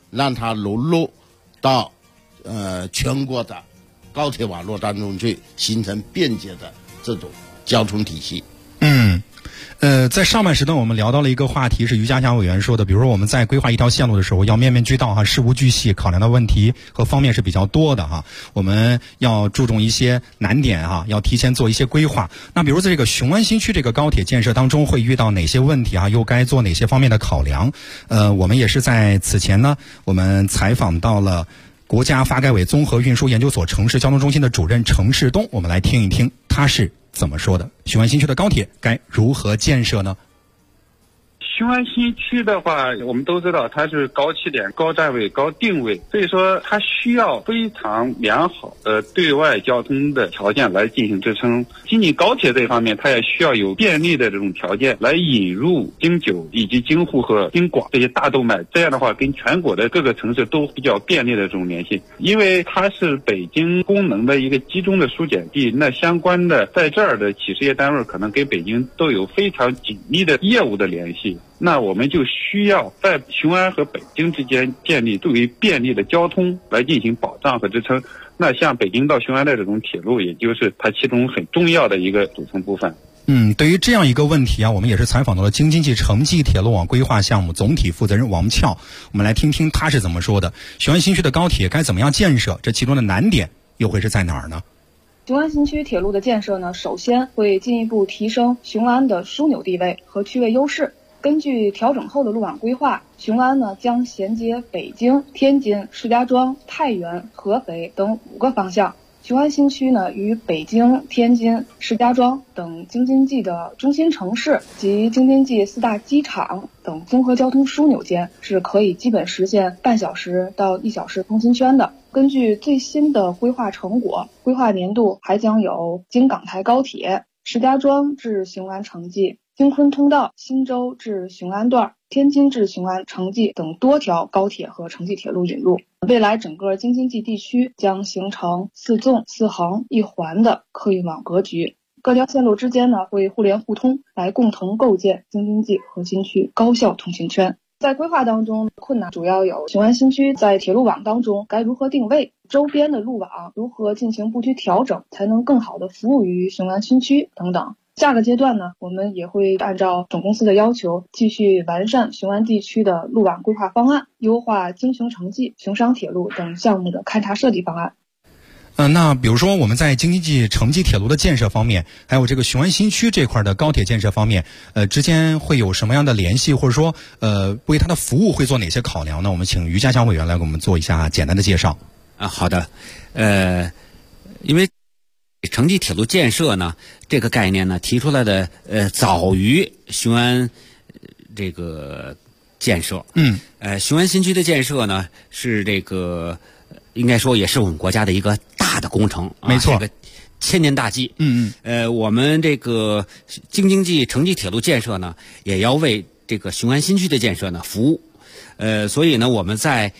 让它融入到全国的高铁网络当中去，形成便捷的这种交通体系。 在上半时段我们聊到了一个话题，是于家祥委员说的，比如说我们在规划一条线路的时候，要面面俱到哈，事无巨细，考量的问题和方面是比较多的哈。我们要注重一些难点哈，要提前做一些规划。那比如在这个雄安新区这个高铁建设当中，会遇到哪些问题啊？又该做哪些方面的考量？我们也是在此前呢，我们采访到了国家发改委综合运输研究所城市交通中心的主任程世东，我们来听一听他是怎么说的。雄安新区的高铁该如何建设呢？ 雄安新区的话，我们都知道它是高起点、高站位、高定位，所以说它需要非常良好的对外交通的条件来进行支撑。仅仅高铁这一方面，它也需要有便利的这种条件来引入京九以及京沪和京广这些大动脉，这样的话跟全国的各个城市都比较便利的这种联系。因为它是北京功能的一个集中的输检地，那相关的在这儿的企事业单位可能跟北京都有非常紧密的业务的联系。那我们就需要在雄安和北京之间建立最为便利的交通来进行保障和支撑。那像北京到雄安的这种铁路，也就是它其中很重要的一个组成部分。 对于这样一个问题啊，我们也是采访到了京津冀城际铁路网规划项目总体负责人王俏，我们来听听他是怎么说的。雄安新区的高铁该怎么样建设？这其中的难点又会是在哪儿呢？ 雄安新区铁路的建设呢，首先会进一步提升雄安的枢纽地位和区位优势。根据调整后的路网规划，雄安呢将衔接北京、天津、石家庄、太原、合肥等5个方向。雄安新区呢与北京、天津、石家庄等京津冀的中心城市及京津冀4大机场等综合交通枢纽间是可以基本实现半小时到1小时通勤圈的。根据最新的规划成果，规划年度还将有京港台高铁、石家庄至雄安城际、京昆通道新州至雄安段、天津至雄安城际等多条高铁和城际铁路引入。未来整个京津冀地区将形成4纵4横1环的客运网格局，各条线路之间呢会互联互通，来共同构建京津冀核心区高效通勤圈。在规划当中，困难主要有雄安新区在铁路网当中该如何定位，周边的路网如何进行布局调整，才能更好的服务于雄安新区等等。下个阶段呢，我们也会按照总公司的要求，继续完善雄安地区的路网规划方案，优化京雄城际、雄商铁路等项目的勘察设计方案。 那比如说我们在京津冀城际铁路的建设方面，还有这个雄安新区这块的高铁建设方面，之间会有什么样的联系，或者说为它的服务会做哪些考量呢？我们请于家祥委员来给我们做一下简单的介绍。 好的，因为城际铁路建设呢，这个概念呢提出来的早于雄安这个建设。雄安新区的建设呢是这个应该说也是我们国家的一个大的工程， 没错， 这个千年大计。我们这个京津冀城际铁路建设呢，也要为这个雄安新区的建设呢服务。所以呢，我们在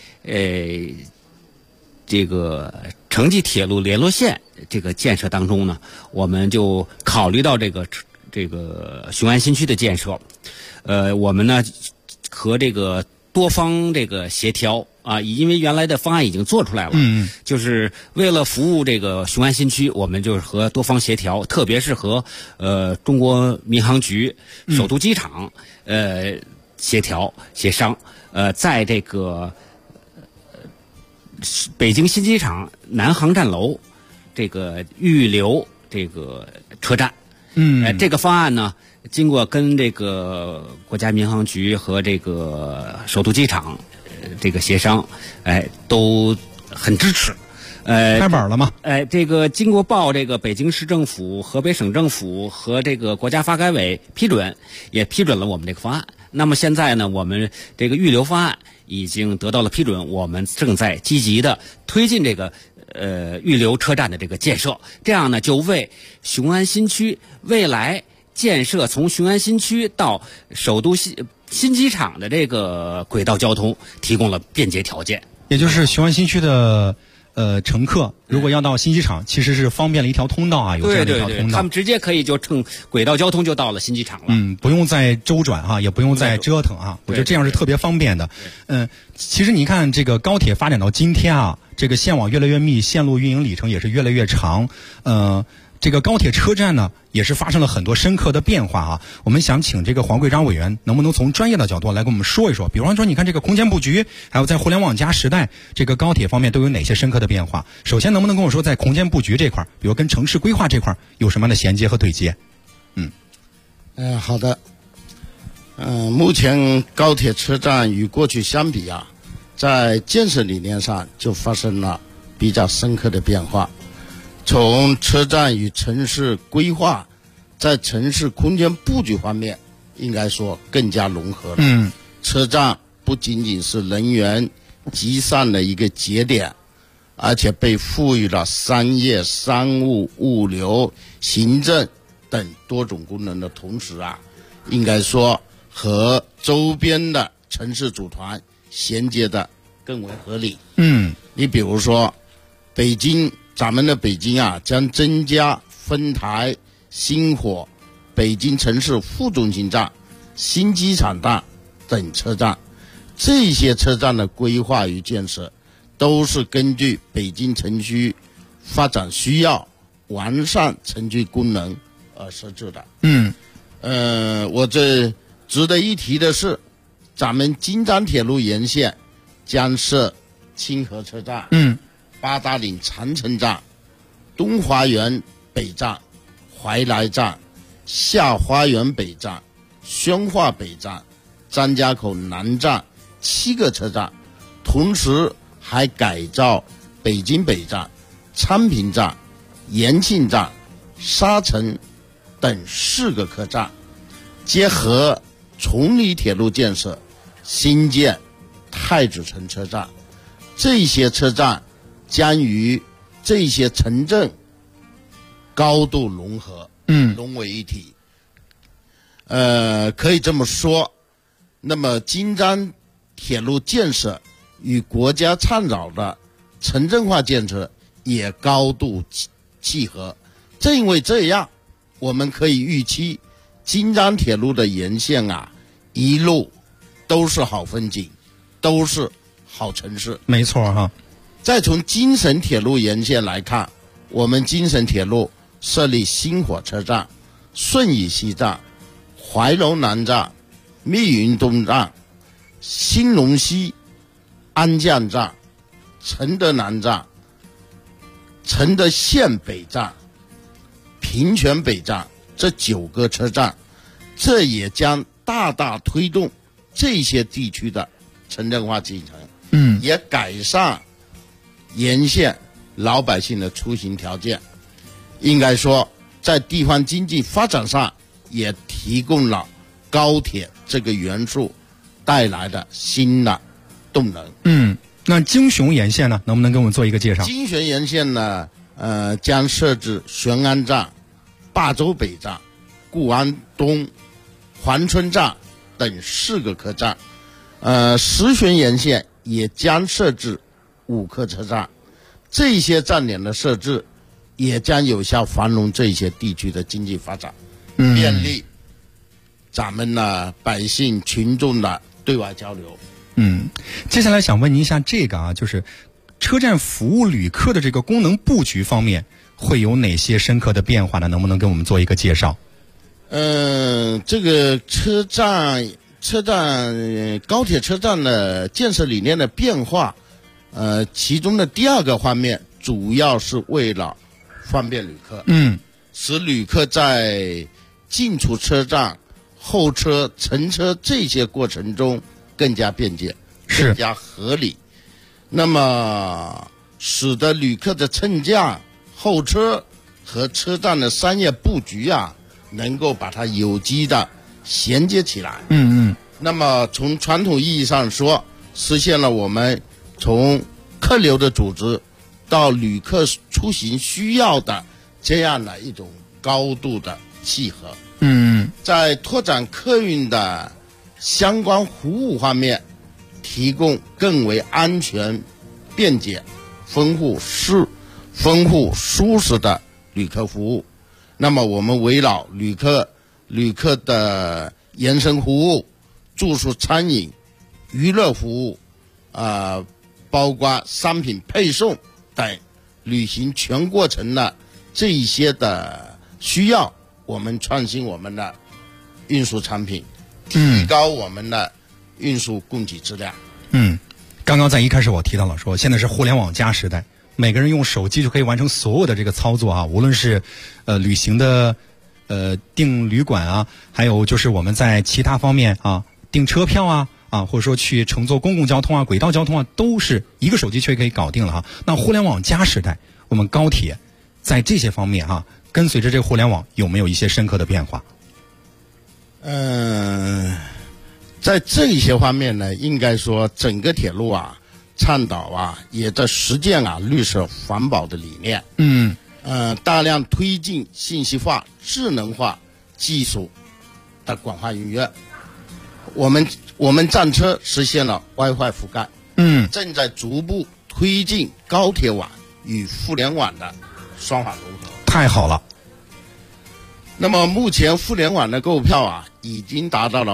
这个城际铁路联络线这个建设当中呢，我们就考虑到这个雄安新区的建设。我们呢和这个多方这个协调啊，因为原来的方案已经做出来了，就是为了服务这个雄安新区，我们就是和多方协调，特别是和中国民航局、首都机场协调协商，在这个北京新机场南航站楼这个预留这个车站。这个方案呢，经过跟这个国家民航局和这个首都机场这个协商，都很支持。 拍板了吗？ 这个经过报这个北京市政府、河北省政府和这个国家发改委批准，也批准了我们这个方案。那么现在呢，我们这个预留方案已经得到了批准，我们正在积极的推进这个预留车站的这个建设，这样呢就为雄安新区未来建设从雄安新区到首都新机场的这个轨道交通提供了便捷条件。 也就是雄安新区的乘客如果要到新机场，其实是方便了一条通道啊，有这样的一条通道。 对，他们直接可以就乘轨道交通就到了新机场了。 不用再周转啊，也不用再折腾啊，我觉得这样是特别方便的。其实你看这个高铁发展到今天啊，这个线网越来越密，线路运营里程也是越来越长。这个高铁车站呢，也是发生了很多深刻的变化啊。我们想请这个黄桂章委员，能不能从专业的角度来跟我们说一说？比方说，你看这个空间布局，还有在互联网加时代，这个高铁方面都有哪些深刻的变化？首先，能不能跟我说，在空间布局这块，比如跟城市规划这块有什么样的衔接和对接？ 好的。目前高铁车站与过去相比啊，在建设理念上就发生了比较深刻的变化。从车站与城市规划，在城市空间布局方面，应该说更加融合了。车站不仅仅是人员集散的一个节点，而且被赋予了商业、商务、物流、行政等多种功能的同时啊，应该说和周边的城市组团衔接的更为合理。你比如说北京，咱们的北京啊，将增加丰台、星火、北京城市副中心站、新机场站等车站。这些车站的规划与建设都是根据北京城区发展需要，完善城区功能而设置的。我这值得一提的是，咱们京张铁路沿线将设清河车站、八达岭长城站、东花园北站、怀来站、下花园北站、宣化北站、张家口南站7个车站，同时还改造北京北站、昌平站、延庆站、沙城等4个客站，结合崇礼铁路建设，新建太子城车站。这些车站将与这些城镇高度融合，融为一体。可以这么说，那么京张铁路建设与国家倡导的城镇化建设也高度契合。正因为这样，我们可以预期京张铁路的沿线啊，一路都是好风景，都是好城市。 没错哈。 再从京沈铁路沿线来看，我们京沈铁路设立新火车站、顺义西站、怀柔南站、密云东站、兴隆西、安将站、承德南站、承德县北站、平泉北站这9个车站，这也将大大推动这些地区的城镇化进程，也改善沿线老百姓的出行条件。应该说，在地方经济发展上也提供了高铁这个元素带来的新的动能。 那京雄沿线呢，能不能给我们做一个介绍？ 京雄沿线呢，将设置玄安站、霸州北站、固安东、环村站等4个客站。石泉沿线也将设置5个车站。这些站点的设置也将有效繁荣这些地区的经济发展，便利咱们呢百姓群众的对外交流。 接下来想问您一下这个啊，就是车站服务旅客的这个功能布局方面会有哪些深刻的变化呢？能不能跟我们做一个介绍？ 这个车站高铁车站的建设理念的变化，其中的第2个方面主要是为了方便旅客，使旅客在进出车站、候车、乘车这些过程中更加便捷，更加合理。那么使得旅客的乘驾、候车和车站的商业布局啊，能够把它有机的衔接起来。那么从传统意义上说，实现了我们从客流的组织到旅客出行需要的这样的一种高度的契合。在拓展客运的相关服务方面，提供更为安全、便捷、 丰富舒适的旅客服务。那么我们围绕旅客的延伸服务、住宿、餐饮、娱乐服务，包括商品配送等旅行全过程的这一些的需要，我们创新我们的运输产品，提高我们的运输供给质量。 刚刚在一开始我提到了说，现在是互联网加时代，每个人用手机就可以完成所有的这个操作啊，无论是旅行的订旅馆啊，还有就是我们在其他方面啊订车票啊，或者说去乘坐公共交通啊、轨道交通啊，都是一个手机却可以搞定了哈。那互联网加时代，我们高铁在这些方面哈，跟随着这个互联网有没有一些深刻的变化？ 在这一些方面呢，应该说整个铁路啊，倡导啊，也在实践啊绿色环保的理念。大量推进信息化、智能化技术的广泛应用。我们站车实现了 WiFi 覆盖。正在逐步推进高铁网与互联网的双网融合。 太好了。 那么目前互联网的购票啊，已经达到了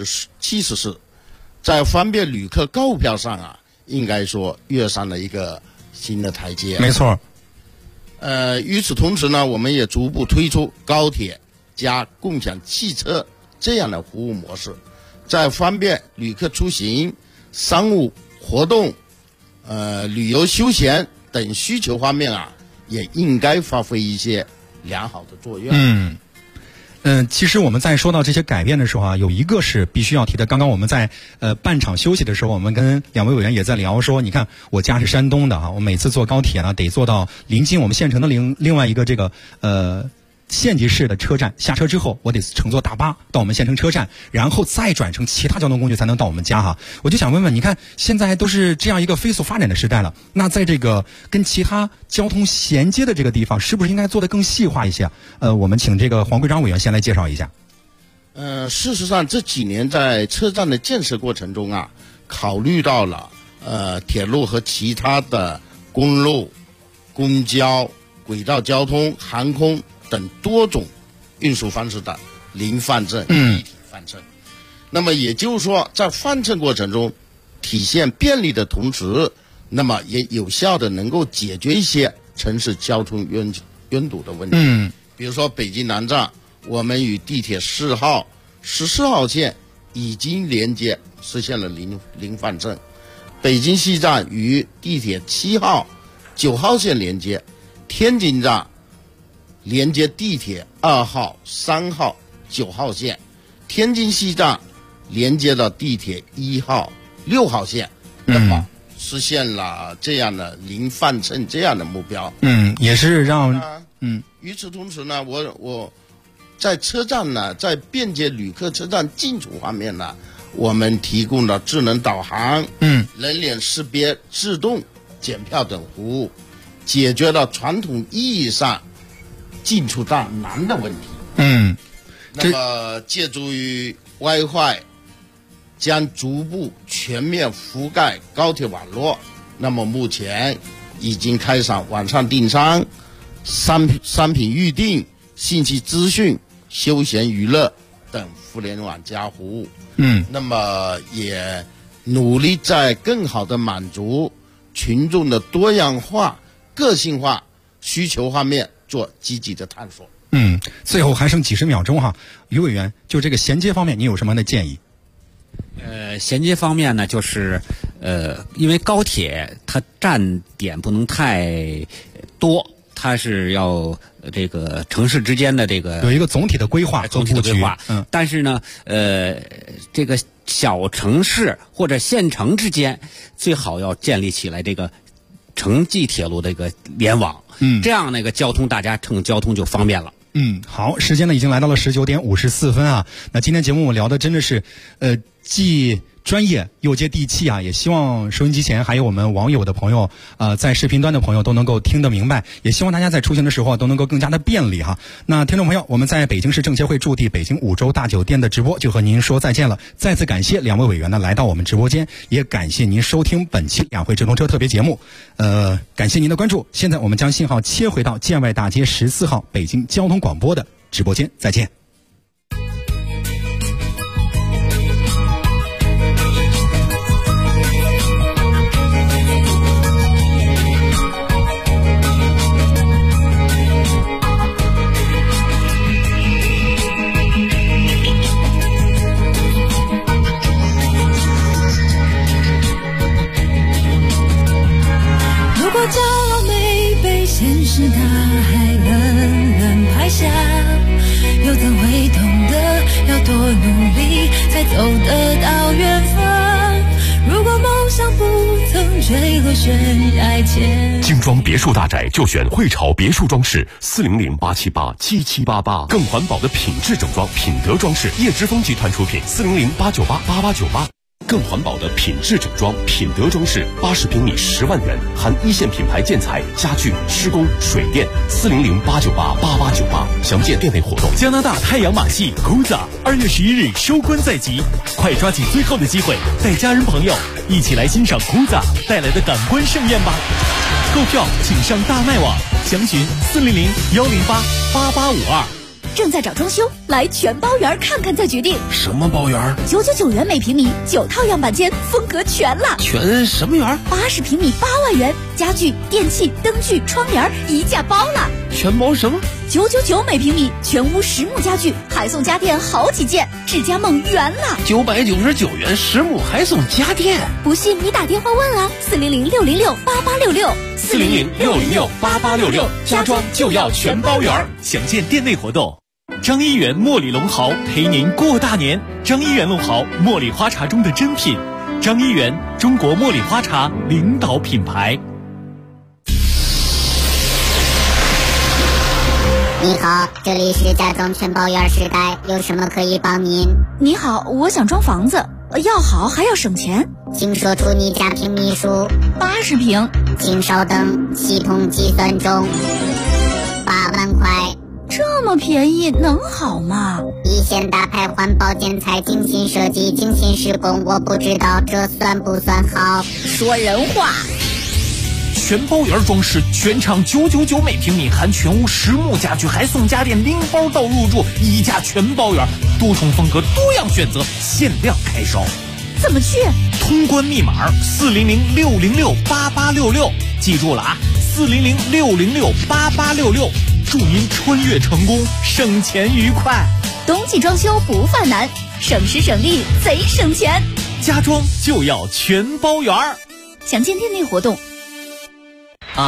74%，在方便旅客购票上啊，应该说跃上了一个新的台阶。 没错。 与此同时呢，我们也逐步推出高铁加共享汽车这样的服务模式，在方便旅客出行、商务活动、旅游休闲等需求方面啊，也应该发挥一些良好的作用。 其实我们在说到这些改变的时候啊，有一个是必须要提的。刚刚我们在半场休息的时候，我们跟两位委员也在聊说，你看我家是山东的啊，我每次坐高铁呢得坐到临近我们县城的另外一个这个县级市的车站，下车之后我得乘坐大巴到我们县城车站，然后再转乘其他交通工具才能到我们家哈。我就想问问，你看现在都是这样一个飞速发展的时代了，那在这个跟其他交通衔接的这个地方，是不是应该做得更细化一些？我们请这个黄桂章委员先来介绍一下。 事实上这几年在车站的建设过程中啊，考虑到了铁路和其他的公路、公交、轨道交通、航空等多种运输方式的零泛称、一体泛称。那么也就是说，在泛称过程中体现便利的同时，那么也有效的能够解决一些城市交通拥堵的问题。比如说北京南站，我们与地铁4号、14号线已经连接，实现了零泛称。北京西站与地铁7号、9号线连接，天津站连接地铁2号、3号、9号线，天津西站连接到地铁1号、6号线，那么实现了这样的零泛称这样的目标。 也是让与此同时呢，我在车站呢，在便捷旅客车站进出方面呢，我们提供了智能导航、人脸识别、自动检票等服务，解决了传统意义上进出站难的问题。那么借助于 WiFi 将逐步全面覆盖高铁网络。那么目前已经开展网上订餐、商品预订、信息资讯、休闲娱乐等互联网加服务。那么也努力在更好的满足群众的多样化、个性化需求方面做积极的探索。 最后还剩几十秒钟哈，于委员，就这个衔接方面，你有什么样的建议？ 衔接方面呢，就是因为高铁它站点不能太多，它是要这个城市之间的这个有一个总体的规划， 但是呢，这个小城市或者县城之间最好要建立起来这个城际铁路的一个联网，这样那个交通大家乘交通就方便了。 好，时间呢已经来到了19点54分啊。那今天节目我聊的真的是既专业又接地气啊！也希望收音机前还有我们网友的朋友，在视频端的朋友都能够听得明白。也希望大家在出行的时候都能够更加的便利哈。那听众朋友，我们在北京市政协会驻地北京五洲大酒店的直播就和您说再见了。再次感谢两位委员呢来到我们直播间，也感谢您收听本期两会直通车特别节目。感谢您的关注。现在我们将信号切回到建外大街14号北京交通广播的直播间，再见。 骄傲没被现实大海冷冷拍下，又怎会懂得要多努力才走得到远方？如果梦想不曾坠落悬崖前， 精装别墅大宅就选汇潮别墅装饰，400-878-7788，更环保的品质整装，品德装饰，叶之峰集团出品，400-898-8898。更环保的品质整装，品德装饰，80平米10万元，含一线品牌建材、家具、施工、水电，400-898-8898，详见店内活动。 加拿大太阳马戏 Kuza 2月11日收官在即，快抓紧最后的机会，带家人朋友一起来欣赏 Kuza 带来的感官盛宴吧！购票请上大麦网，详询400-108-8852。 正在找装修，来全包园看看再决定。 什么包园 ？999元每平米，9套样板间，风格全了。 全什么园 ？80平米8万元，家具、电器、灯具、窗帘一价包了。 全包什么 ？999每平米，全屋实木家具，还送家电好几件，智家梦圆了。 999元实木还送家电， 不信你打电话问啊，400-606-8866。 400-606-8866，家装就要全包圆，详见店内活动。张一元茉莉龙豪陪您过大年。张一元龙豪，茉莉花茶中的珍品。张一元，中国茉莉花茶领导品牌。 你好，这里是家装全包圆时代，有什么可以帮您？ 你好，我想装房子，要好还要省钱， 请说出你家庭米数。 80平。 请稍等，系统计算中。8万块。 这么便宜能好吗？ 一线大牌环保建材，精心设计，精心施工，我不知道这算不算好。 说人话。 全包圆装饰，全场999每平米，含全屋实木家具，还送家电拎包到入住，一价全包圆，多重风格，多样选择，限量开烧。 怎么去？ 通关密码400-606-8866，记住了啊，400-606-8866。祝您穿越成功，省钱愉快。 冬季装修不犯难，省时省力贼省钱。 家装就要全包圆儿， 详见店内活动。 五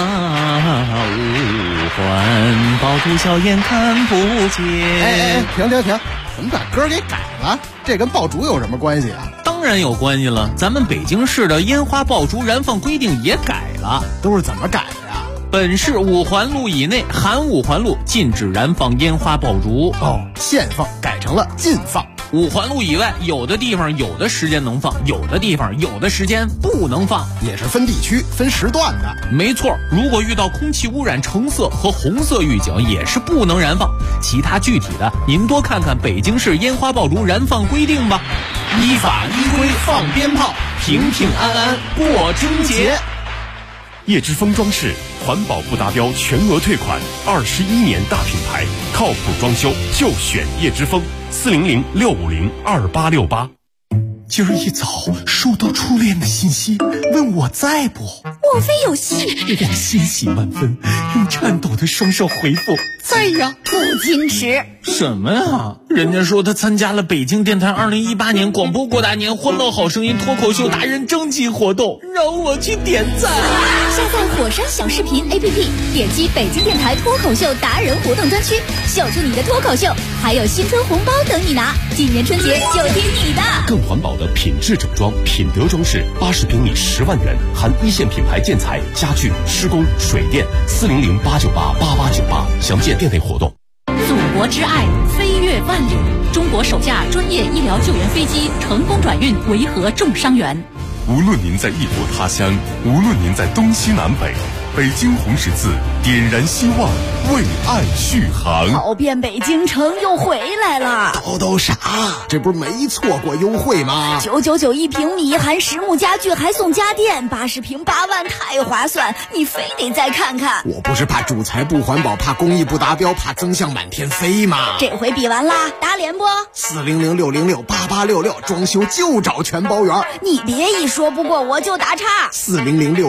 环爆竹硝烟看不见。 停！怎么把歌给改了？这跟爆竹有什么关系啊？ 当然有关系了，咱们北京市的烟花爆竹燃放规定也改了。 都是怎么改的呀？ 本市5环路以内含5环路禁止燃放烟花爆竹。 限放改成了禁放。 5环路以外，有的地方有的时间能放，有的地方有的时间不能放， 也是分地区、分时段的。 没错，如果遇到空气污染橙色和红色预警，也是不能燃放。其他具体的，您多看看北京市烟花爆竹燃放规定吧。依法依规放鞭炮，平平安安过春节。 叶之峰装饰，环保不达标全额退款，21年大品牌，靠谱装修就选叶之峰。 400-650-2868。 今儿一早收到初恋的信息，问我在不？ 莫非有戏？ 我欣喜万分，用颤抖的双手回复：在呀。 不矜持。 什么呀？人家说他参加了北京电台2018年广播过大年欢乐好声音脱口秀达人征集活动，让我去点赞。 下载火山小视频 APP， 点击北京电台脱口秀达人活动专区，秀出你的脱口秀，还有新春红包等你拿。今年春节就听你的。 更环保的品质整装，品德装饰，80平米10万元，含一线品牌建材、家具、施工、水电。400-898-8898，详见店内活动。 祖国之爱，飞跃越万里。中国首架专业医疗救援飞机成功转运维和重伤员。 无论您在异国他乡，无论您在东西南北，北京红十字点燃希望，为爱续航。 跑遍北京城又回来了。 都啥？这不是没错过优惠吗 ？999一平米，含实木家具还送家电，80平8万，太划算！你非得再看看。 我不是怕主材不环保，怕工艺不达标，怕增项满天飞吗？ 这回比完啦，打脸不 ？400-606-8866，装修就找全包圆。 你别一说不过我就打岔。 400-6